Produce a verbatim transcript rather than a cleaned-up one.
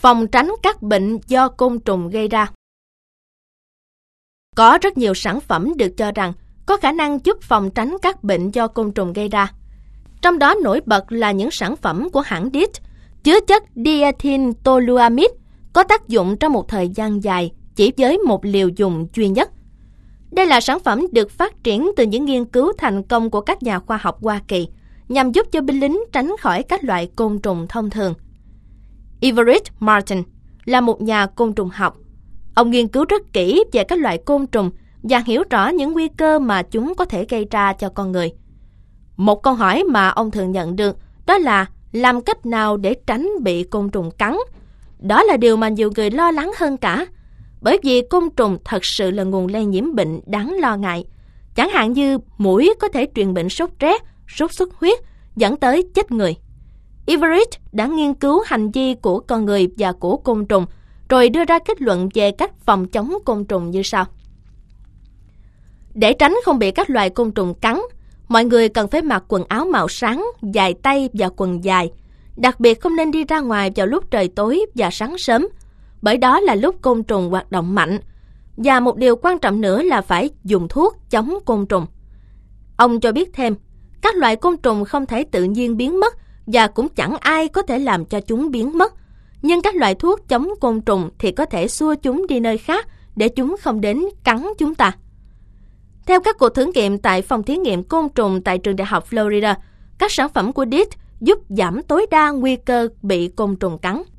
Phòng tránh các bệnh do côn trùng gây ra. Có rất nhiều sản phẩm được cho rằng có khả năng giúp phòng tránh các bệnh do côn trùng gây ra. Trong đó nổi bật là những sản phẩm của hãng đê i tê chứa chất diethyltoluamide có tác dụng trong một thời gian dài chỉ với một liều dùng duy nhất. Đây là sản phẩm được phát triển từ những nghiên cứu thành công của các nhà khoa học Hoa Kỳ nhằm giúp cho binh lính tránh khỏi các loại côn trùng thông thường. Everett Martin là một nhà côn trùng học. Ông nghiên cứu rất kỹ về các loại côn trùng và hiểu rõ những nguy cơ mà chúng có thể gây ra cho con người. Một câu hỏi mà ông thường nhận được đó là làm cách nào để tránh bị côn trùng cắn. Đó là điều mà nhiều người lo lắng hơn cả, bởi vì côn trùng thật sự là nguồn lây nhiễm bệnh đáng lo ngại. Chẳng hạn như muỗi có thể truyền bệnh sốt rét, sốt xuất huyết, dẫn tới chết người. Everett đã nghiên cứu hành vi của con người và của côn trùng, rồi đưa ra kết luận về cách phòng chống côn trùng như sau. Để tránh không bị các loài côn trùng cắn, mọi người cần phải mặc quần áo màu sáng, dài tay và quần dài. Đặc biệt không nên đi ra ngoài vào lúc trời tối và sáng sớm, bởi đó là lúc côn trùng hoạt động mạnh. Và một điều quan trọng nữa là phải dùng thuốc chống côn trùng. Ông cho biết thêm, các loại côn trùng không thể tự nhiên biến mất và cũng chẳng ai có thể làm cho chúng biến mất. Nhưng các loại thuốc chống côn trùng thì có thể xua chúng đi nơi khác để chúng không đến cắn chúng ta. Theo các cuộc thử nghiệm tại phòng thí nghiệm côn trùng tại trường đại học Florida, các sản phẩm của đê i tê giúp giảm tối đa nguy cơ bị côn trùng cắn.